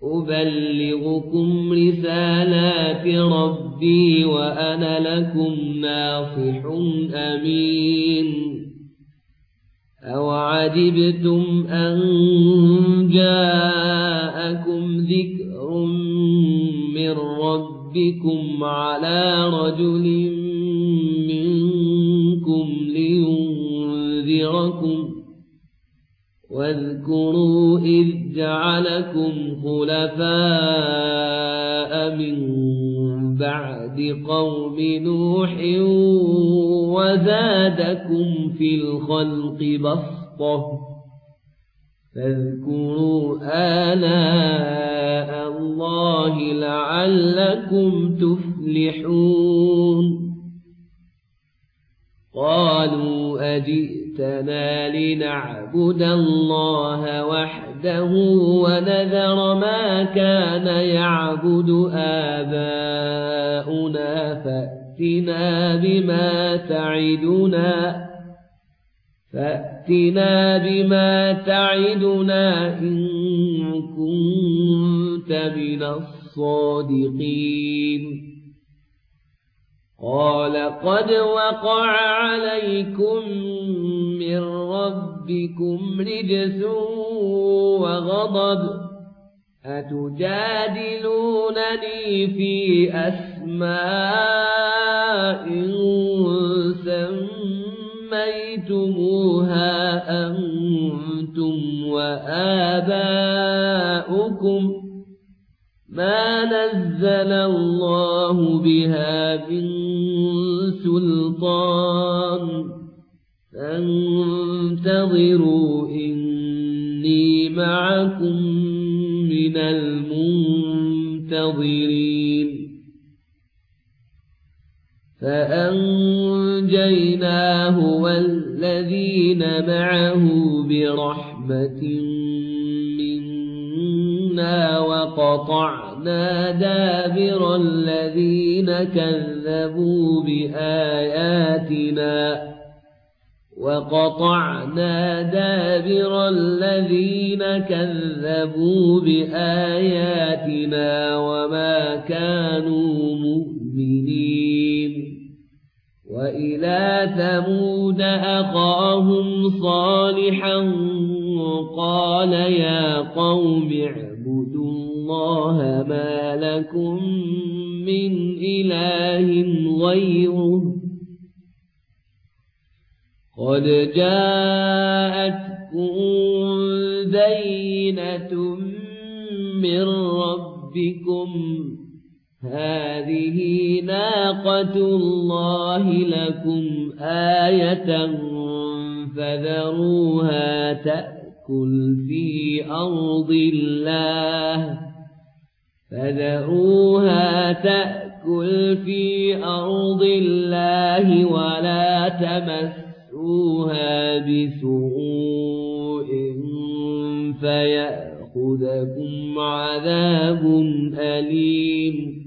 أبلغكم رسالات ربي وأنا لكم ناصح أمين أوعجبتم أن جاءكم ذكر من ربكم على رجل منكم لينذركم واذكروا إذ جعلكم خلفاء من بعد قوم نوح وزادكم في الخلق بسطة فاذكروا آلاء الله لعلكم تفلحون قالوا أجئتنا لنعبد الله وحده ونذر ما كان يعبد آباؤنا فأتنا بما تعدنا إن كنت من الصادقين قال قد وقع عليكم من ربكم رجس وغضب أتجادلونني في أسماء سميتموها أنتم وآباؤكم ما نزل الله بها من سلطان فانتظروا إني معكم من المنتظرين فأنجيناه والذين معه برحمة منا وقطعنا دابر الذين كذبوا بآياتنا وما كانوا مؤمنين وإلى ثمود أخاهم صالحا قال يا قوم اعبدوا الله ما لكم من إله غيره قد جاءتكم بينة من ربكم هذه ناقة الله لكم آية فذروها تأكل في أرض الله ولا تمسوها بسوء فيأخذكم عذاب أليم